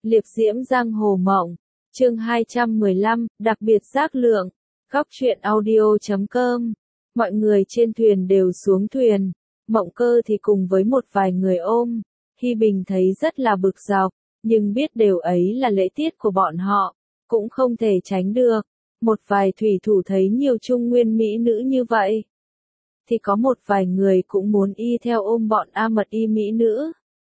Liệp diễm giang hồ mộng. Chương 215, đặc biệt giác lượng. Góc truyện audio.com. Mọi người trên thuyền đều xuống thuyền. Mộng Cơ thì cùng với một vài người ôm. Hi Bình thấy rất là bực dọc, nhưng biết điều ấy là lễ tiết của bọn họ, cũng không thể tránh được. Một vài thủy thủ thấy nhiều trung nguyên mỹ nữ như vậy, thì có một vài người cũng muốn y theo ôm bọn A Mật Y mỹ nữ.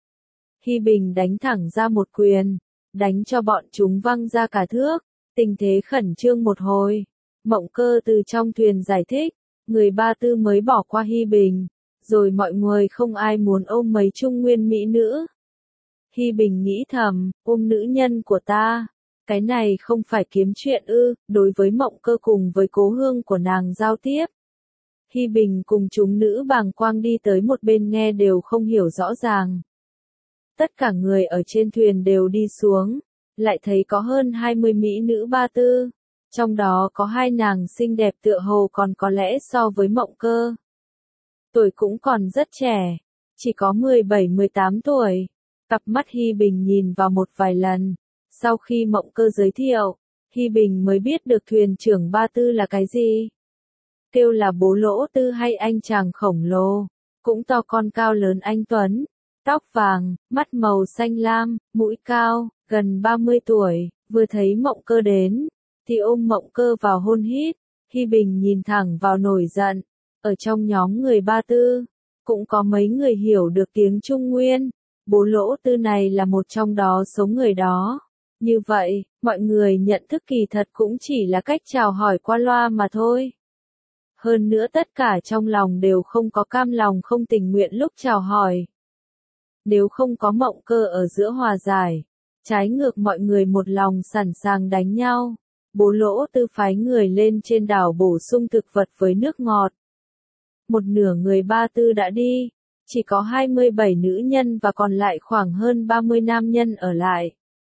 Hi Bình đánh thẳng ra một quyền, đánh cho bọn chúng văng ra cả thước, tình thế khẩn trương một hồi. Mộng Cơ từ trong thuyền giải thích, người Ba Tư mới bỏ qua Hi Bình, rồi mọi người không ai muốn ôm mấy trung nguyên mỹ nữ. Hi Bình nghĩ thầm, ôm nữ nhân của ta, cái này không phải kiếm chuyện ư? Đối với Mộng Cơ cùng với cố hương của nàng giao tiếp, Hi Bình cùng chúng nữ bàng quang đi tới một bên nghe đều không hiểu rõ ràng. Tất cả người ở trên thuyền đều đi xuống, lại thấy có hơn 20 mỹ nữ Ba Tư, trong đó có hai nàng xinh đẹp tựa hồ còn có lẽ so với Mộng Cơ. Tuổi cũng còn rất trẻ, chỉ có 17-18 tuổi. Cặp mắt Hi Bình nhìn vào một vài lần, sau khi Mộng Cơ giới thiệu, Hi Bình mới biết được thuyền trưởng Ba Tư là cái gì. Kêu là bố Lỗ Tư hay anh chàng khổng lồ, cũng to con cao lớn anh tuấn, tóc vàng, mắt màu xanh lam, mũi cao, gần 30 tuổi, vừa thấy Mộng Cơ đến, thì ôm Mộng Cơ vào hôn hít. Hi Bình nhìn thẳng vào nổi giận, ở trong nhóm người Ba Tư, cũng có mấy người hiểu được tiếng Trung Nguyên, bố Lỗ Tư này là một trong đó số người đó. Như vậy, mọi người nhận thức kỳ thật cũng chỉ là cách chào hỏi qua loa mà thôi. Hơn nữa tất cả trong lòng đều không có cam lòng không tình nguyện lúc chào hỏi. Nếu không có Mộng Cơ ở giữa hòa giải, trái ngược mọi người một lòng sẵn sàng đánh nhau, bố Lỗ Tư phái người lên trên đảo bổ sung thực vật với nước ngọt. Một nửa người Ba Tư đã đi, chỉ có 27 nữ nhân và còn lại khoảng hơn 30 nam nhân ở lại.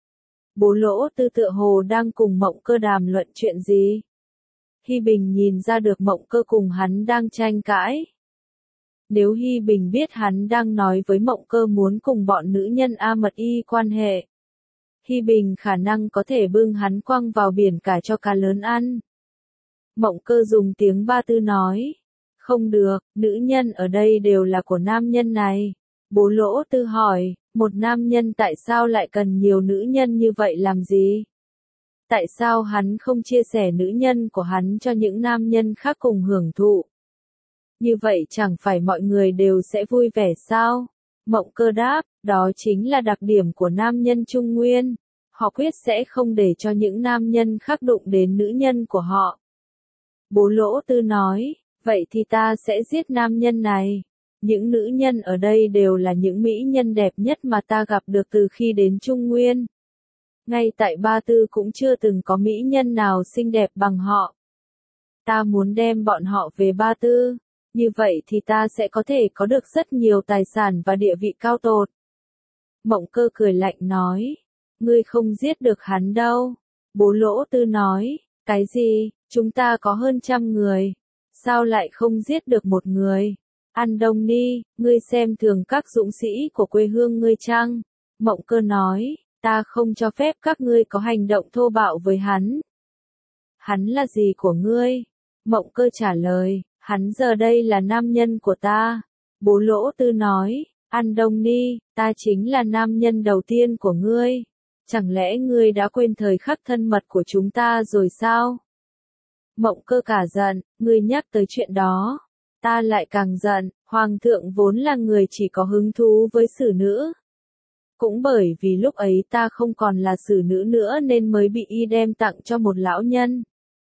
Bố Lỗ Tư tựa hồ đang cùng Mộng Cơ đàm luận chuyện gì. Hi Bình nhìn ra được Mộng Cơ cùng hắn đang tranh cãi. Nếu Hi Bình biết hắn đang nói với Mộng Cơ muốn cùng bọn nữ nhân A Mật Y quan hệ, Hi Bình khả năng có thể bưng hắn quăng vào biển cả cho cá lớn ăn. Mộng Cơ dùng tiếng Ba Tư nói, không được, nữ nhân ở đây đều là của nam nhân này. Bố Lỗ Tư hỏi, một nam nhân tại sao lại cần nhiều nữ nhân như vậy làm gì? Tại sao hắn không chia sẻ nữ nhân của hắn cho những nam nhân khác cùng hưởng thụ? Như vậy chẳng phải mọi người đều sẽ vui vẻ sao? Mộng Cơ đáp, đó chính là đặc điểm của nam nhân Trung Nguyên. Họ quyết sẽ không để cho những nam nhân khác đụng đến nữ nhân của họ. Bố Lỗ Tư nói, vậy thì ta sẽ giết nam nhân này. Những nữ nhân ở đây đều là những mỹ nhân đẹp nhất mà ta gặp được từ khi đến Trung Nguyên. Ngay tại Ba Tư cũng chưa từng có mỹ nhân nào xinh đẹp bằng họ. Ta muốn đem bọn họ về Ba Tư, như vậy thì ta sẽ có thể có được rất nhiều tài sản và địa vị cao tột. Mộng Cơ cười lạnh nói, ngươi không giết được hắn đâu. Bố Lỗ Tư nói, cái gì, chúng ta có hơn 100 người, sao lại không giết được một người? An Đông Ni, ngươi xem thường các dũng sĩ của quê hương ngươi chăng? Mộng Cơ nói, ta không cho phép các ngươi có hành động thô bạo với hắn. Hắn là gì của ngươi? Mộng Cơ trả lời, hắn giờ đây là nam nhân của ta. Bố Lỗ Tư nói, An Đông Ni, ta chính là nam nhân đầu tiên của ngươi. Chẳng lẽ ngươi đã quên thời khắc thân mật của chúng ta rồi sao? Mộng Cơ cả giận, ngươi nhắc tới chuyện đó. Ta lại càng giận, Hoàng thượng vốn là người chỉ có hứng thú với xử nữ. Cũng bởi vì lúc ấy ta không còn là xử nữ nữa nên mới bị y đem tặng cho một lão nhân.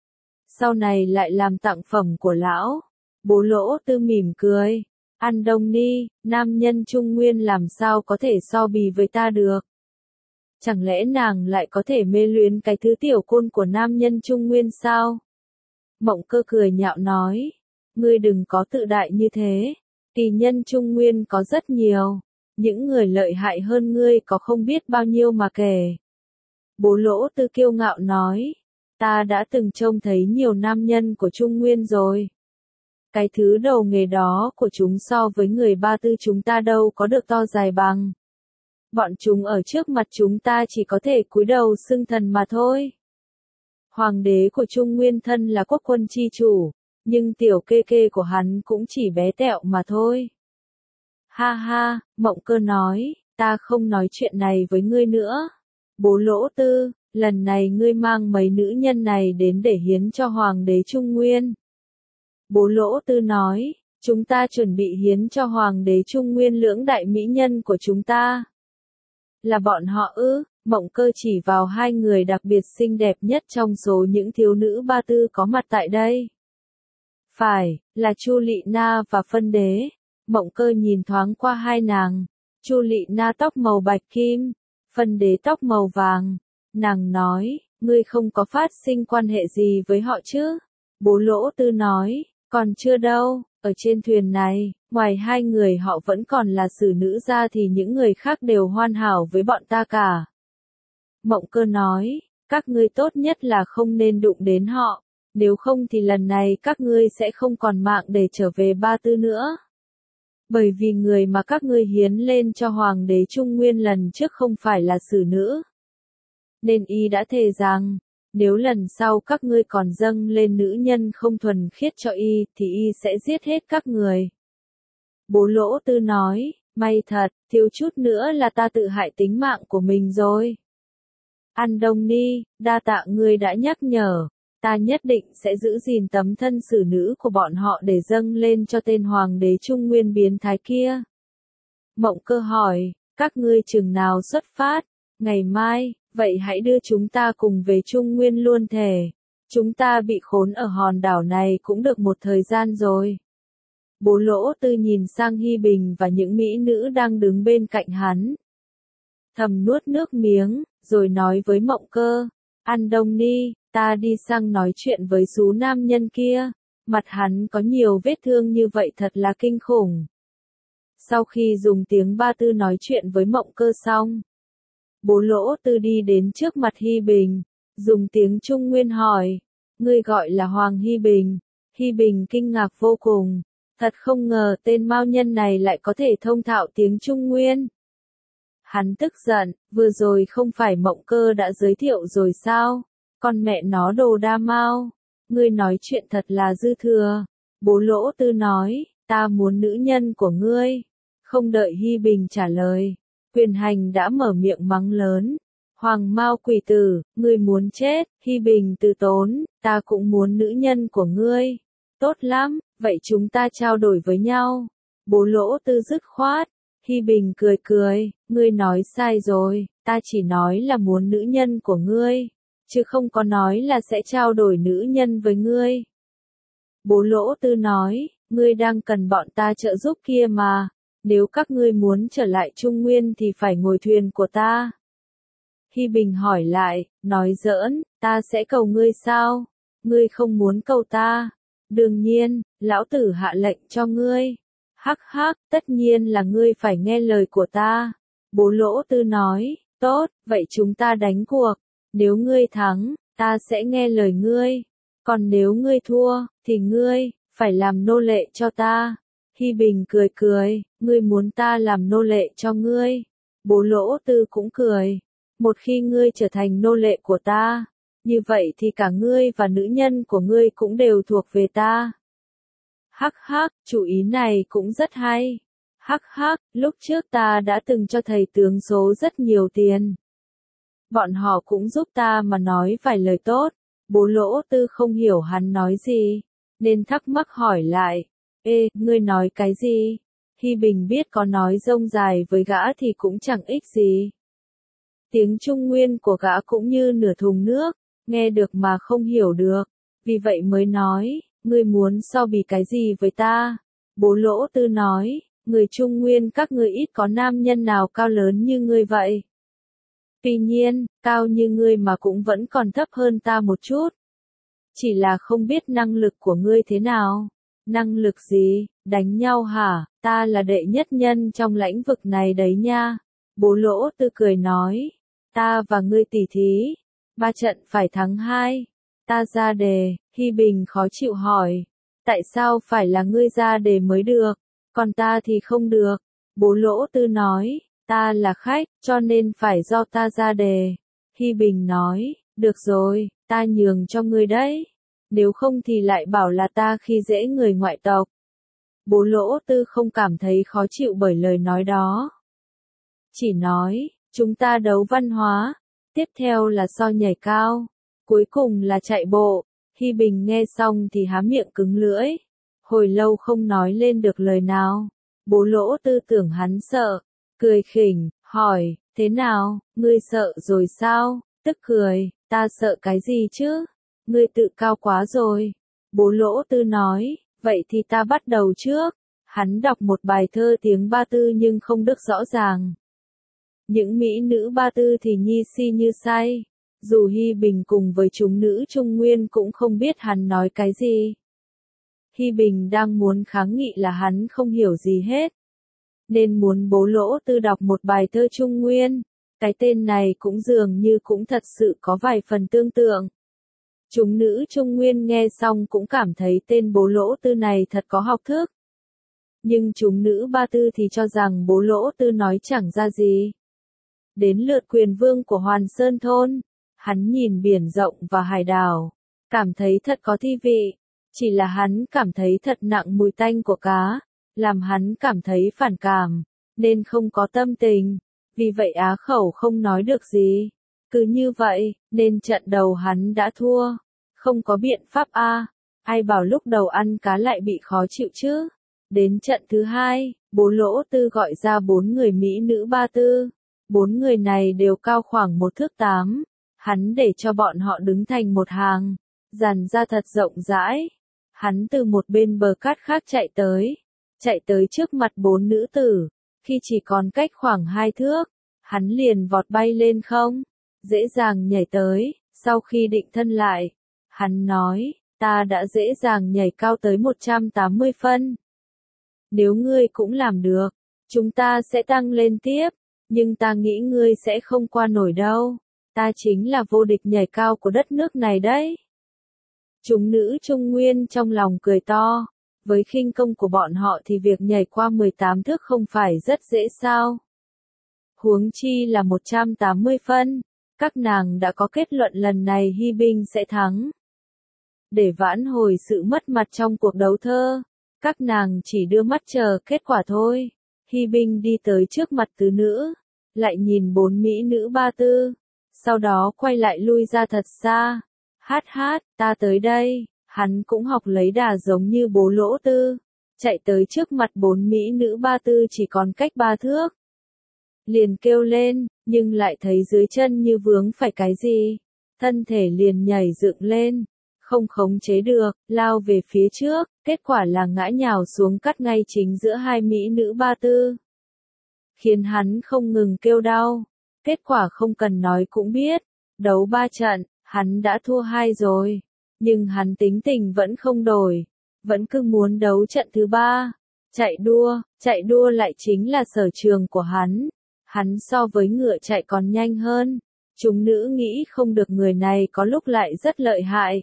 Sau này lại làm tặng phẩm của lão. Bố Lỗ Tư mỉm cười. An Đông Ni, nam nhân Trung Nguyên làm sao có thể so bì với ta được? Chẳng lẽ nàng lại có thể mê luyến cái thứ tiểu côn của nam nhân Trung Nguyên sao? Mộng Cơ cười nhạo nói, ngươi đừng có tự đại như thế. Kỳ nhân Trung Nguyên có rất nhiều. Những người lợi hại hơn ngươi có không biết bao nhiêu mà kể. Bố Lỗ Tư kiêu ngạo nói, ta đã từng trông thấy nhiều nam nhân của Trung Nguyên rồi. Cái thứ đầu nghề đó của chúng so với người Ba Tư chúng ta đâu có được to dài bằng. Bọn chúng ở trước mặt chúng ta chỉ có thể cúi đầu xưng thần mà thôi. Hoàng đế của Trung Nguyên thân là quốc quân chi chủ, nhưng tiểu kê kê của hắn cũng chỉ bé tẹo mà thôi. Ha ha, Mộng Cơ nói, ta không nói chuyện này với ngươi nữa. Bố Lỗ Tư, lần này ngươi mang mấy nữ nhân này đến để hiến cho Hoàng đế Trung Nguyên. Bố Lỗ Tư nói, chúng ta chuẩn bị hiến cho Hoàng đế Trung Nguyên lưỡng đại mỹ nhân của chúng ta. Là bọn họ ư? Mộng Cơ chỉ vào hai người đặc biệt xinh đẹp nhất trong số những thiếu nữ Ba Tư có mặt tại đây. Phải, là Chu Lị Na và Phân Đế. Mộng Cơ nhìn thoáng qua hai nàng. Chu Lị Na tóc màu bạch kim, Phân Đế tóc màu vàng. Nàng nói, ngươi không có phát sinh quan hệ gì với họ chứ? Bố Lỗ Tư nói, còn chưa đâu, ở trên thuyền này, ngoài hai người họ vẫn còn là xử nữ ra thì những người khác đều hoàn hảo với bọn ta cả. Mộng Cơ nói, các ngươi tốt nhất là không nên đụng đến họ, nếu không thì lần này các ngươi sẽ không còn mạng để trở về Ba Tư nữa. Bởi vì người mà các ngươi hiến lên cho Hoàng đế Trung Nguyên lần trước không phải là xử nữ. Nên y đã thề rằng, nếu lần sau các ngươi còn dâng lên nữ nhân không thuần khiết cho y, thì y sẽ giết hết các người. Bố Lỗ Tư nói, may thật, thiếu chút nữa là ta tự hại tính mạng của mình rồi. An Đông Ni, đa tạ ngươi đã nhắc nhở, ta nhất định sẽ giữ gìn tấm thân xử nữ của bọn họ để dâng lên cho tên Hoàng đế Trung Nguyên biến thái kia. Mộng Cơ hỏi, các ngươi chừng nào xuất phát? Ngày mai, vậy hãy đưa chúng ta cùng về Trung Nguyên luôn thề. Chúng ta bị khốn ở hòn đảo này cũng được một thời gian rồi. Bố Lỗ Tư nhìn sang Hi Bình và những mỹ nữ đang đứng bên cạnh hắn. Thầm nuốt nước miếng, rồi nói với Mộng Cơ, An Đông Ni, ta đi sang nói chuyện với số nam nhân kia, mặt hắn có nhiều vết thương như vậy thật là kinh khủng. Sau khi dùng tiếng Ba Tư nói chuyện với Mộng Cơ xong, Bố Lỗ Tư đi đến trước mặt Hi Bình, dùng tiếng Trung Nguyên hỏi, ngươi gọi là Hoàng Hi Bình. Hi Bình kinh ngạc vô cùng, thật không ngờ tên mao nhân này lại có thể thông thạo tiếng Trung Nguyên. Hắn tức giận, vừa rồi không phải Mộng Cơ đã giới thiệu rồi sao? Con mẹ nó đồ đa mao, ngươi nói chuyện thật là dư thừa. Bố Lỗ Tư nói, ta muốn nữ nhân của ngươi. Không đợi Hi Bình trả lời, Quyền Hành đã mở miệng mắng lớn. Hoàng Mao quỷ tử, ngươi muốn chết? Hi Bình từ tốn, ta cũng muốn nữ nhân của ngươi. Tốt lắm, vậy chúng ta trao đổi với nhau. Bố Lỗ Tư dứt khoát. Hi Bình cười cười, ngươi nói sai rồi, ta chỉ nói là muốn nữ nhân của ngươi, chứ không có nói là sẽ trao đổi nữ nhân với ngươi. Bố Lỗ Tư nói, ngươi đang cần bọn ta trợ giúp kia mà, nếu các ngươi muốn trở lại Trung Nguyên thì phải ngồi thuyền của ta. Hi Bình hỏi lại, nói giỡn, ta sẽ cầu ngươi sao? Ngươi không muốn cầu ta? Đương nhiên, lão tử hạ lệnh cho ngươi. Hắc hắc, tất nhiên là ngươi phải nghe lời của ta. Bố Lỗ Tư nói, tốt, vậy chúng ta đánh cuộc. Nếu ngươi thắng, ta sẽ nghe lời ngươi. Còn nếu ngươi thua, thì ngươi phải làm nô lệ cho ta. Hi Bình cười cười, ngươi muốn ta làm nô lệ cho ngươi. Bố Lỗ Tư cũng cười. Một khi ngươi trở thành nô lệ của ta, như vậy thì cả ngươi và nữ nhân của ngươi cũng đều thuộc về ta. Hắc hắc, chủ ý này cũng rất hay. Hắc hắc, lúc trước ta đã từng cho thầy tướng số rất nhiều tiền. Bọn họ cũng giúp ta mà nói vài lời tốt. Bố Lỗ Tư không hiểu hắn nói gì, nên thắc mắc hỏi lại. Ê, ngươi nói cái gì? Hi Bình biết có nói rông dài với gã thì cũng chẳng ích gì. Tiếng Trung Nguyên của gã cũng như nửa thùng nước, nghe được mà không hiểu được. Vì vậy mới nói, ngươi muốn so bì cái gì với ta? Bố Lỗ Tư nói, người Trung Nguyên các ngươi ít có nam nhân nào cao lớn như ngươi vậy. Tuy nhiên, cao như ngươi mà cũng vẫn còn thấp hơn ta một chút. Chỉ là không biết năng lực của ngươi thế nào. Năng lực gì? Đánh nhau hả? Ta là đệ nhất nhân trong lĩnh vực này đấy nha. Bố Lỗ Tư cười nói, ta và ngươi tỉ thí, 3 trận phải thắng 2. Ta ra đề. Hi Bình khó chịu hỏi, tại sao phải là ngươi ra đề mới được, còn ta thì không được? Bố Lỗ Tư nói, Ta là khách, cho nên phải do ta ra đề. Hi Bình nói, được rồi, ta nhường cho ngươi đấy. Nếu không thì lại bảo là ta khi dễ người ngoại tộc. Bố Lỗ Tư không cảm thấy khó chịu bởi lời nói đó. Chỉ nói, chúng ta đấu văn hóa, tiếp theo là so nhảy cao, cuối cùng là chạy bộ. Hi Bình nghe xong thì há miệng cứng lưỡi, hồi lâu không nói lên được lời nào. Bố Lỗ Tư tưởng hắn sợ, cười khỉnh, hỏi, thế nào, ngươi sợ rồi sao? Tức cười, ta sợ cái gì chứ? Ngươi tự cao quá rồi. Bố Lỗ Tư nói, vậy thì ta bắt đầu trước. Hắn đọc một bài thơ tiếng Ba Tư nhưng không được rõ ràng. Những mỹ nữ Ba Tư thì nhi si như say. Dù Hi Bình cùng với chúng nữ Trung Nguyên cũng không biết hắn nói cái gì. Hi Bình đang muốn kháng nghị là hắn không hiểu gì hết. Nên muốn bố Lỗ Tư đọc một bài thơ Trung Nguyên. Cái tên này cũng dường như cũng thật sự có vài phần tương tự. Chúng nữ Trung Nguyên nghe xong cũng cảm thấy tên bố Lỗ Tư này thật có học thức. Nhưng chúng nữ Ba Tư thì cho rằng bố Lỗ Tư nói chẳng ra gì. Đến lượt Quyền Vương của Hoàn Sơn Thôn, hắn nhìn biển rộng và hải đảo, cảm thấy thật có thi vị. Chỉ là hắn cảm thấy thật nặng mùi tanh của cá, làm hắn cảm thấy phản cảm, nên không có tâm tình. Vì vậy á khẩu không nói được gì. Cứ như vậy, nên trận đầu hắn đã thua. Không có biện pháp ai bảo lúc đầu ăn cá lại bị khó chịu chứ. Đến trận thứ hai, bố Lỗ Tư gọi ra 4 người mỹ nữ Ba Tư. 4 người này đều cao khoảng 1 thước 8. Hắn để cho bọn họ đứng thành một hàng, dàn ra thật rộng rãi. Hắn từ một bên bờ cát khác chạy tới trước mặt 4 nữ tử. Khi chỉ còn cách khoảng 2 thước, hắn liền vọt bay lên không, dễ dàng nhảy tới. Sau khi định thân lại, hắn nói, ta đã dễ dàng nhảy cao tới 180 phân. Nếu ngươi cũng làm được, chúng ta sẽ tăng lên tiếp, nhưng ta nghĩ ngươi sẽ không qua nổi đâu. Ta chính là vô địch nhảy cao của đất nước này đấy. Chúng nữ Trung Nguyên trong lòng cười to, với khinh công của bọn họ thì việc nhảy qua 18 thước không phải rất dễ sao. Huống chi là 180 phân, các nàng đã có kết luận lần này Hi Bình sẽ thắng. Để vãn hồi sự mất mặt trong cuộc đấu thơ, các nàng chỉ đưa mắt chờ kết quả thôi. Hi Bình đi tới trước mặt tứ nữ, lại nhìn 4 mỹ nữ Ba Tư, sau đó quay lại lui ra thật xa. Hát, ta tới đây. Hắn cũng học lấy đà giống như bố Lỗ Tư, chạy tới trước mặt 4 mỹ nữ Ba Tư chỉ còn cách 3 thước. Liền kêu lên, nhưng lại thấy dưới chân như vướng phải cái gì. Thân thể liền nhảy dựng lên, không khống chế được, lao về phía trước, kết quả là ngã nhào xuống cắt ngay chính giữa hai mỹ nữ Ba Tư. Khiến hắn không ngừng kêu đau. Kết quả không cần nói cũng biết, đấu 3 trận, hắn đã thua 2 rồi. Nhưng hắn tính tình vẫn không đổi, vẫn cứ muốn đấu trận thứ 3. Chạy đua lại chính là sở trường của hắn. Hắn so với ngựa chạy còn nhanh hơn. Chúng nữ nghĩ không được người này có lúc lại rất lợi hại.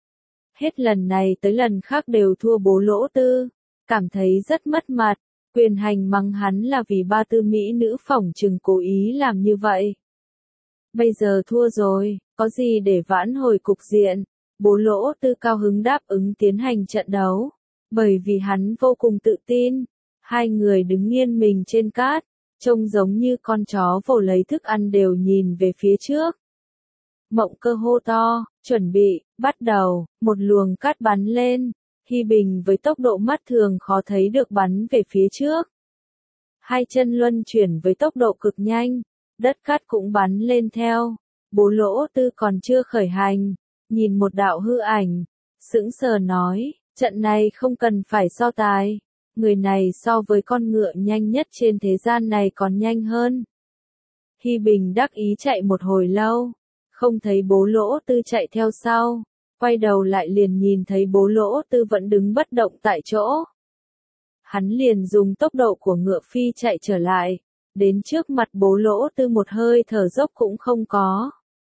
Hết lần này tới lần khác đều thua bố Lỗ Tư, cảm thấy rất mất mặt. Quyền hành mắng hắn là vì 3 tư mỹ nữ phỏng chừng cố ý làm như vậy. Bây giờ thua rồi, có gì để vãn hồi cục diện. Bố Lỗ Tư cao hứng đáp ứng tiến hành trận đấu, bởi vì hắn vô cùng tự tin. Hai người đứng nghiêng mình trên cát, trông giống như con chó vồ lấy thức ăn đều nhìn về phía trước. Mộng Cơ hô to, chuẩn bị, bắt đầu. Một luồng cát bắn lên. Hi Bình với tốc độ mắt thường khó thấy được bắn về phía trước. Hai chân luân chuyển với tốc độ cực nhanh, đất cát cũng bắn lên theo. Bố Lỗ Tư còn chưa khởi hành, nhìn một đạo hư ảnh, sững sờ nói, trận này không cần phải so tài. Người này so với con ngựa nhanh nhất trên thế gian này còn nhanh hơn. Hi Bình đắc ý chạy một hồi lâu, không thấy bố Lỗ Tư chạy theo sau. Quay đầu lại liền nhìn thấy bố Lỗ Tư vẫn đứng bất động tại chỗ. Hắn liền dùng tốc độ của ngựa phi chạy trở lại, đến trước mặt bố Lỗ Tư một hơi thở dốc cũng không có.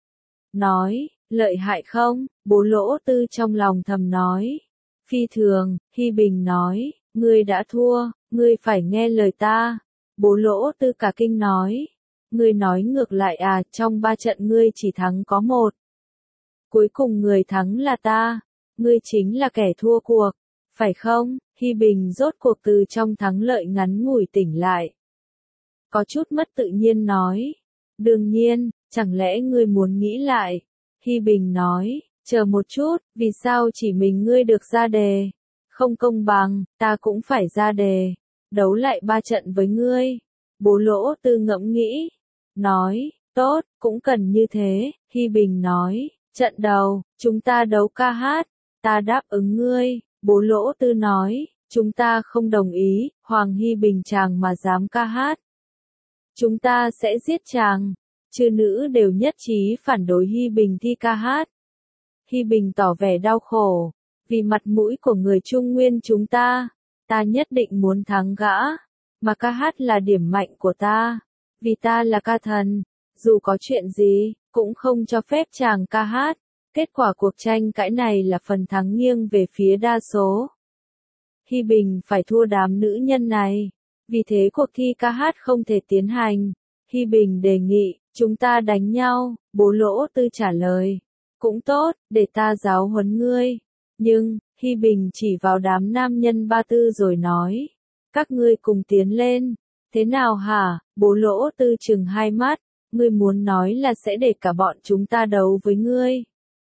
Nói, lợi hại không? Bố Lỗ Tư trong lòng thầm nói. Phi thường. Hi Bình nói, ngươi đã thua, ngươi phải nghe lời ta. Bố Lỗ Tư cả kinh nói. Ngươi nói ngược lại à, trong 3 trận ngươi chỉ thắng có 1. Cuối cùng người thắng là ta, ngươi chính là kẻ thua cuộc, phải không? Hi Bình rốt cuộc từ trong thắng lợi ngắn ngủi tỉnh lại. Có chút mất tự nhiên nói. Đương nhiên, chẳng lẽ ngươi muốn nghĩ lại? Hi Bình nói, chờ một chút, vì sao chỉ mình ngươi được ra đề? Không công bằng, ta cũng phải ra đề. Đấu lại 3 trận với ngươi. Bố Lỗ Tư ngẫm nghĩ. Nói, tốt, cũng cần như thế. Hi Bình nói, trận đầu, chúng ta đấu ca hát. Ta đáp ứng ngươi. Bố Lỗ Tư nói, chúng ta không đồng ý, Hoàng Hi Bình chàng mà dám ca hát. Chúng ta sẽ giết chàng. Chư nữ đều nhất trí phản đối Hi Bình thi ca hát. Hi Bình tỏ vẻ đau khổ. Vì mặt mũi của người Trung Nguyên chúng ta nhất định muốn thắng gã. Mà ca hát là điểm mạnh của ta. Vì ta là ca thần. Dù có chuyện gì, cũng không cho phép chàng ca hát. Kết quả cuộc tranh cãi này là phần thắng nghiêng về phía đa số. Hi Bình phải thua đám nữ nhân này. Vì thế cuộc thi ca hát không thể tiến hành. Hi Bình đề nghị, chúng ta đánh nhau. Bố Lỗ Tư trả lời. Cũng tốt, để ta giáo huấn ngươi. Nhưng, Hi Bình chỉ vào đám nam nhân Ba Tư rồi nói. Các ngươi cùng tiến lên. Thế nào hả? Bố Lỗ Tư trừng hai mắt. Ngươi muốn nói là sẽ để cả bọn chúng ta đấu với ngươi.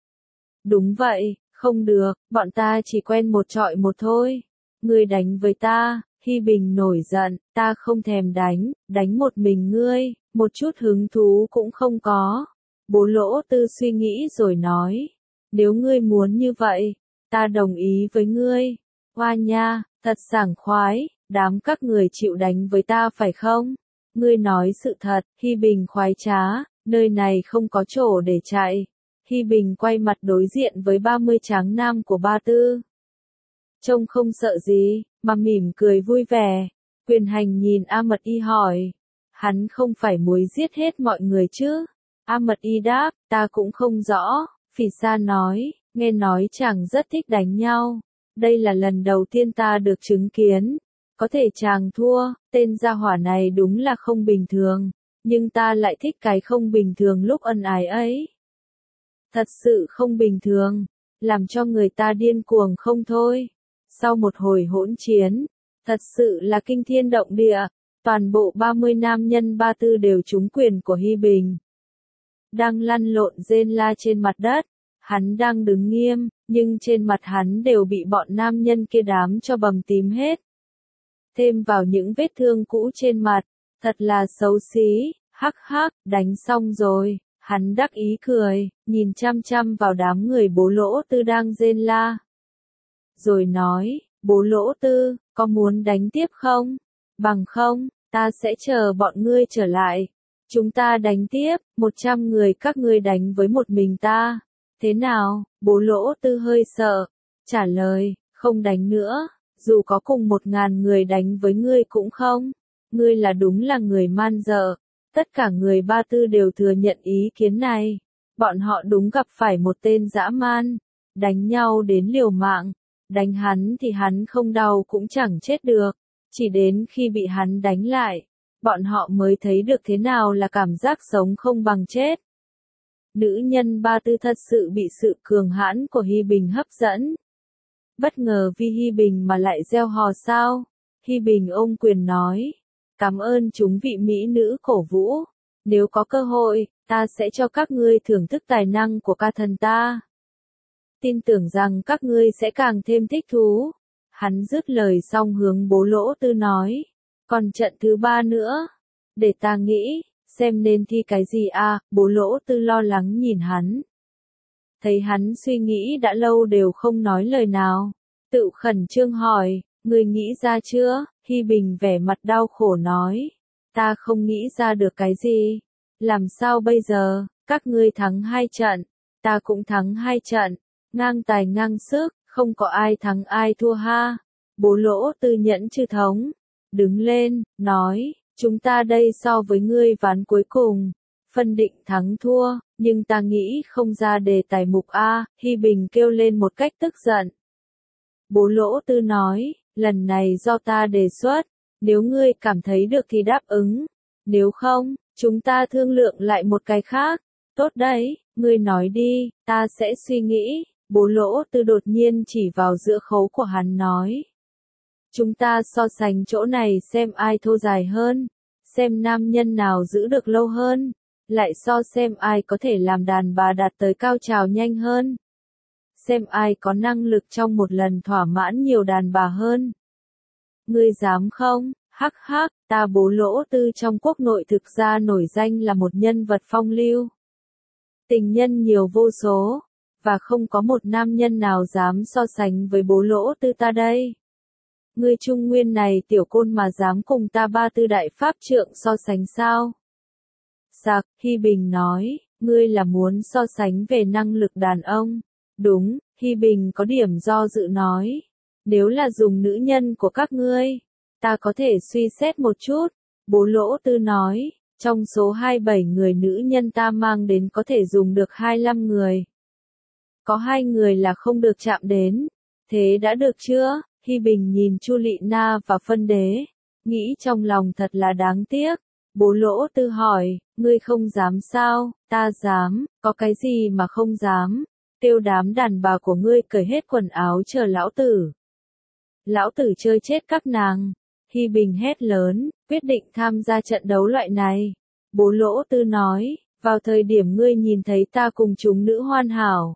Đúng vậy, không được, bọn ta chỉ quen một chọi một thôi. Ngươi đánh với ta. Hi Bình nổi giận, ta không thèm đánh một mình ngươi, một chút hứng thú cũng không có. Bố Lỗ Tư suy nghĩ rồi nói, nếu ngươi muốn như vậy, ta đồng ý với ngươi. Hoa nha, thật sảng khoái, đám các người chịu đánh với ta phải không? Ngươi nói sự thật. Hi Bình khoái trá, nơi này không có chỗ để chạy. Hi Bình quay mặt đối diện với 30 tráng nam của Ba Tư. Trông không sợ gì, mà mỉm cười vui vẻ. Quyền Hành nhìn A Mật Y hỏi. Hắn không phải muốn giết hết mọi người chứ? A Mật Y đáp, ta cũng không rõ. Phỉ Sa nói, nghe nói chàng rất thích đánh nhau. Đây là lần đầu tiên ta được chứng kiến. Có thể chàng thua, tên gia hỏa này đúng là không bình thường. Nhưng ta lại thích cái không bình thường lúc ân ái ấy. Thật sự không bình thường, làm cho người ta điên cuồng không thôi. Sau một hồi hỗn chiến, thật sự là kinh thiên động địa, toàn bộ 30 nam nhân Ba Tư đều trúng quyền của Hi Bình. Đang lăn lộn rên la trên mặt đất, hắn đang đứng nghiêm, nhưng trên mặt hắn đều bị bọn nam nhân kia đám cho bầm tím hết. Thêm vào những vết thương cũ trên mặt, thật là xấu xí, hắc hắc, đánh xong rồi. Hắn đắc ý cười, nhìn chăm chăm vào đám người Bố Lỗ Tư đang rên la. Rồi nói, Bố Lỗ Tư, có muốn đánh tiếp không? Bằng không, ta sẽ chờ bọn ngươi trở lại. Chúng ta đánh tiếp, 100 người các ngươi đánh với một mình ta. Thế nào? Bố Lỗ Tư hơi sợ. Trả lời, không đánh nữa, dù có cùng 1000 người đánh với ngươi cũng không. Ngươi là đúng là người man dợ. Tất cả người Ba Tư đều thừa nhận ý kiến này. Bọn họ đúng gặp phải một tên dã man. Đánh nhau đến liều mạng. Đánh hắn thì hắn không đau cũng chẳng chết được. Chỉ đến khi bị hắn đánh lại, bọn họ mới thấy được thế nào là cảm giác sống không bằng chết. Nữ nhân Ba Tư thật sự bị sự cường hãn của Hi Bình hấp dẫn. Bất ngờ vì Hi Bình mà lại reo hò sao? Hi Bình ôm quyền nói. Cảm ơn chúng vị mỹ nữ cổ vũ. Nếu có cơ hội, ta sẽ cho các ngươi thưởng thức tài năng của ca thần ta. Tin tưởng rằng các ngươi sẽ càng thêm thích thú. Hắn dứt lời xong hướng Bố Lỗ Tư nói. Còn trận thứ 3 nữa. Để ta nghĩ, xem nên thi cái gì à? Bố Lỗ Tư lo lắng nhìn hắn. Thấy hắn suy nghĩ đã lâu đều không nói lời nào. Tự khẩn trương hỏi, ngươi nghĩ ra chưa? Hi Bình vẻ mặt đau khổ nói. Ta không nghĩ ra được cái gì. Làm sao bây giờ? Các ngươi thắng 2 trận. Ta cũng thắng 2 trận. Ngang tài ngang sức, không có ai thắng ai thua ha. Bố Lỗ Tư nhẫn chư thống. Đứng lên, nói, chúng ta đây so với ngươi ván cuối cùng. Phân định thắng thua, nhưng ta nghĩ không ra đề tài mục A. Hi Bình kêu lên một cách tức giận. Bố Lỗ Tư nói, lần này do ta đề xuất. Nếu ngươi cảm thấy được thì đáp ứng. Nếu không, chúng ta thương lượng lại một cái khác. Tốt đấy, ngươi nói đi, ta sẽ suy nghĩ. Bố Lỗ Tư đột nhiên chỉ vào giữa khấu của hắn nói. Chúng ta so sánh chỗ này xem ai thô dài hơn, xem nam nhân nào giữ được lâu hơn, lại so xem ai có thể làm đàn bà đạt tới cao trào nhanh hơn. Xem ai có năng lực trong một lần thỏa mãn nhiều đàn bà hơn. Ngươi dám không? Hắc hắc, ta Bố Lỗ Tư trong quốc nội thực ra nổi danh là một nhân vật phong lưu. Tình nhân nhiều vô số, và không có một nam nhân nào dám so sánh với Bố Lỗ Tư ta đây. Ngươi Trung Nguyên này tiểu côn mà dám cùng ta Ba Tư đại pháp trượng so sánh sao? Sạc, Hi Bình nói, ngươi là muốn so sánh về năng lực đàn ông. Đúng, Hi Bình có điểm do dự nói. Nếu là dùng nữ nhân của các ngươi, ta có thể suy xét một chút. Bố Lỗ Tư nói, trong số 27 người nữ nhân ta mang đến có thể dùng được 25 người. Có 2 người là không được chạm đến. Thế đã được chưa? Hi Bình nhìn Chu Lị Na và Phân Đế, nghĩ trong lòng thật là đáng tiếc. Bố Lỗ Tư hỏi, ngươi không dám sao? Ta dám, có cái gì mà không dám? Kêu đám đàn bà của ngươi cởi hết quần áo chờ lão tử. Lão tử chơi chết các nàng. Hi Bình hét lớn, quyết định tham gia trận đấu loại này. Bố Lỗ Tư nói, vào thời điểm ngươi nhìn thấy ta cùng chúng nữ hoàn hảo,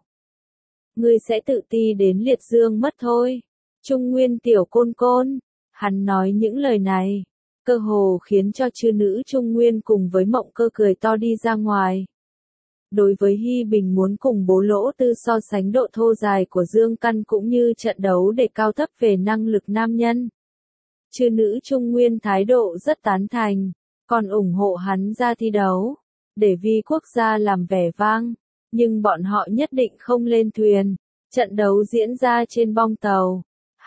ngươi sẽ tự ti đến liệt dương mất thôi. Trung Nguyên tiểu côn côn, hắn nói những lời này, cơ hồ khiến cho chư nữ Trung Nguyên cùng với Mộng Cơ cười to đi ra ngoài. Đối với Hi Bình muốn cùng Bố Lỗ Tư so sánh độ thô dài của Dương Căn cũng như trận đấu để cao thấp về năng lực nam nhân, chư nữ Trung Nguyên thái độ rất tán thành, còn ủng hộ hắn ra thi đấu, để vì quốc gia làm vẻ vang, nhưng bọn họ nhất định không lên thuyền. Trận đấu diễn ra trên bong tàu,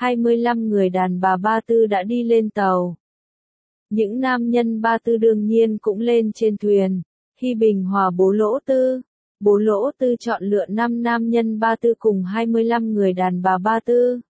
25 người đàn bà Ba Tư đã đi lên tàu. Những nam nhân Ba Tư đương nhiên cũng lên trên thuyền. Hi Bình hòa Bố Lỗ Tư. Bố Lỗ Tư chọn lựa 5 nam nhân Ba Tư cùng 25 người đàn bà Ba Tư.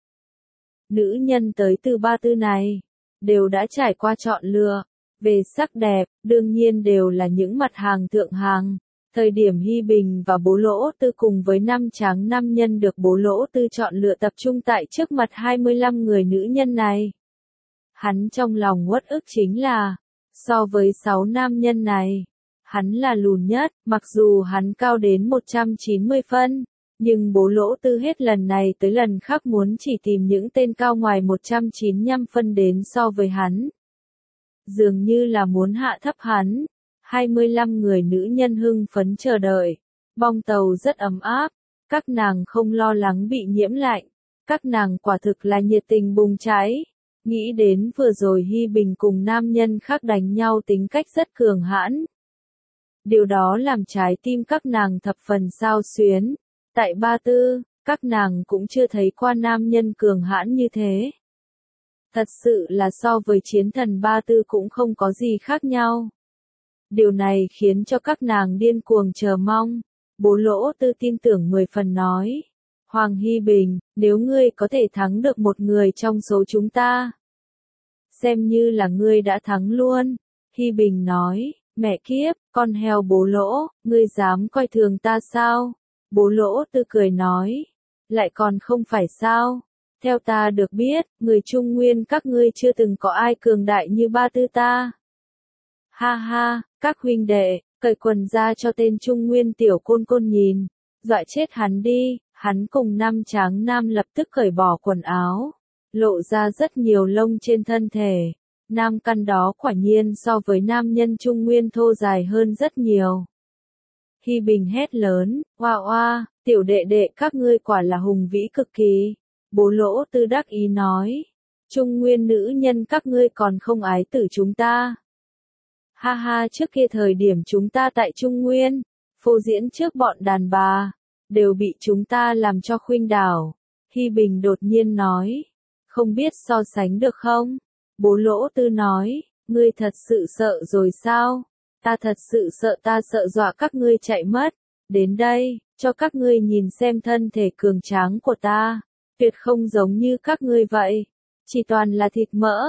Nữ nhân tới từ Ba Tư này, đều đã trải qua chọn lựa. Về sắc đẹp, đương nhiên đều là những mặt hàng thượng hàng. Thời điểm Hi Bình và Bố Lỗ Tư cùng với 5 tráng nam nhân được Bố Lỗ Tư chọn lựa tập trung tại trước mặt 25 người nữ nhân này. Hắn trong lòng uất ức chính là, so với 6 nam nhân này, hắn là lùn nhất, mặc dù hắn cao đến 190 phân, nhưng Bố Lỗ Tư hết lần này tới lần khác muốn chỉ tìm những tên cao ngoài 195 phân đến so với hắn. Dường như là muốn hạ thấp hắn. 25 người nữ nhân hưng phấn chờ đợi. Bong tàu rất ấm áp, các nàng không lo lắng bị nhiễm lạnh, các nàng quả thực là nhiệt tình bùng cháy. Nghĩ đến vừa rồi Hi Bình cùng nam nhân khác đánh nhau tính cách rất cường hãn. Điều đó làm trái tim các nàng thập phần xao xuyến. Tại Ba Tư, các nàng cũng chưa thấy qua nam nhân cường hãn như thế. Thật sự là so với chiến thần Ba Tư cũng không có gì khác nhau. Điều này khiến cho các nàng điên cuồng chờ mong. Bố Lỗ Tư tin tưởng 10 phần nói. Hoàng Hi Bình, nếu ngươi có thể thắng được một người trong số chúng ta, xem như là ngươi đã thắng luôn. Hi Bình nói, mẹ kiếp, con heo Bố Lỗ, ngươi dám coi thường ta sao? Bố Lỗ Tư cười nói, lại còn không phải sao? Theo ta được biết, người Trung Nguyên các ngươi chưa từng có ai cường đại như Ba Tư ta. Ha ha, các huynh đệ, cởi quần ra cho tên Trung Nguyên tiểu côn côn nhìn, dọa chết hắn đi. Hắn cùng 5 tráng nam lập tức cởi bỏ quần áo, lộ ra rất nhiều lông trên thân thể. Nam căn đó quả nhiên so với nam nhân Trung Nguyên thô dài hơn rất nhiều. Hi Bình hét lớn, oa oa, tiểu đệ đệ các ngươi quả là hùng vĩ cực kỳ. Bố Lỗ Tư đắc ý nói, Trung Nguyên nữ nhân các ngươi còn không ái tử chúng ta. Ha ha, trước kia thời điểm chúng ta tại Trung Nguyên, phô diễn trước bọn đàn bà, đều bị chúng ta làm cho khuynh đảo. Hi Bình đột nhiên nói, không biết so sánh được không? Bố Lỗ Tư nói, ngươi thật sự sợ rồi sao? Ta thật sự sợ, ta sợ dọa các ngươi chạy mất. Đến đây, cho các ngươi nhìn xem thân thể cường tráng của ta, tuyệt không giống như các ngươi vậy, chỉ toàn là thịt mỡ.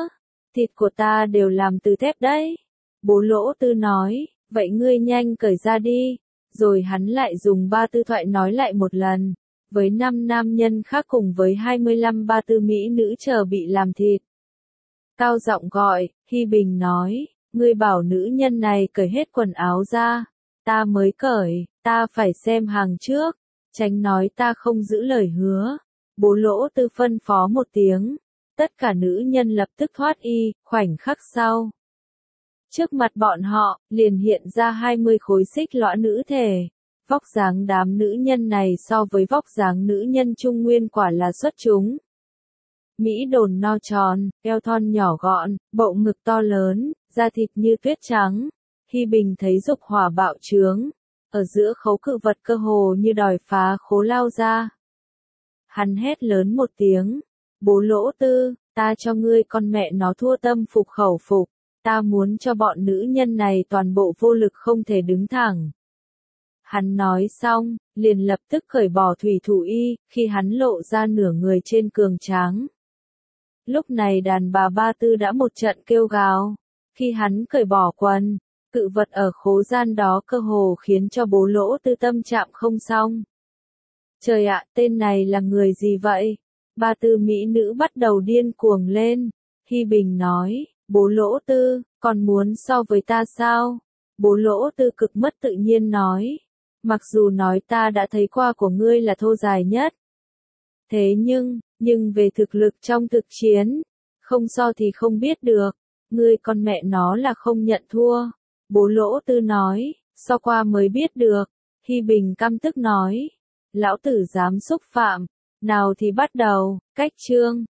Thịt của ta đều làm từ thép đấy. Bố Lỗ Tư nói, vậy ngươi nhanh cởi ra đi. Rồi hắn lại dùng ba tư thoại nói lại một lần, với 5 nam nhân khác cùng với 25 ba tư mỹ nữ chờ bị làm thịt. Cao giọng gọi, Hi Bình nói, ngươi bảo nữ nhân này cởi hết quần áo ra, ta mới cởi, ta phải xem hàng trước, tránh nói ta không giữ lời hứa. Bố Lỗ Tư phân phó một tiếng, tất cả nữ nhân lập tức thoát y, khoảnh khắc sau. Trước mặt bọn họ, liền hiện ra 20 khối xích lõa nữ thể. Vóc dáng đám nữ nhân này so với vóc dáng nữ nhân Trung Nguyên quả là xuất chúng. Mỹ đồn no tròn, eo thon nhỏ gọn, bậu ngực to lớn, da thịt như tuyết trắng. Hi Bình thấy dục hỏa bạo trướng, ở giữa khấu cự vật cơ hồ như đòi phá khố lao ra. Hắn hét lớn một tiếng, bố Lỗ Tư, ta cho ngươi con mẹ nó thua tâm phục khẩu phục, ta muốn cho bọn nữ nhân này toàn bộ vô lực không thể đứng thẳng. Hắn nói xong, liền lập tức cởi bỏ thủy thủ y, khi hắn lộ ra nửa người trên cường tráng. Lúc này đàn bà Ba Tư đã một trận kêu gào, khi hắn cởi bỏ quần, cự vật ở khố gian đó cơ hồ khiến cho bố Lỗ Tư tâm trạng không xong. Trời ạ, tên này là người gì vậy? Ba tư mỹ nữ bắt đầu điên cuồng lên. Hi Bình nói, bố Lỗ Tư, còn muốn so với ta sao? Bố Lỗ Tư cực mất tự nhiên nói, mặc dù nói ta đã thấy qua của ngươi là thô dài nhất. Thế nhưng về thực lực trong thực chiến, không so thì không biết được, ngươi con mẹ nó là không nhận thua. Bố Lỗ Tư nói, so qua mới biết được. Hi Bình căm tức nói, lão tử dám xúc phạm, nào thì bắt đầu, cách chương.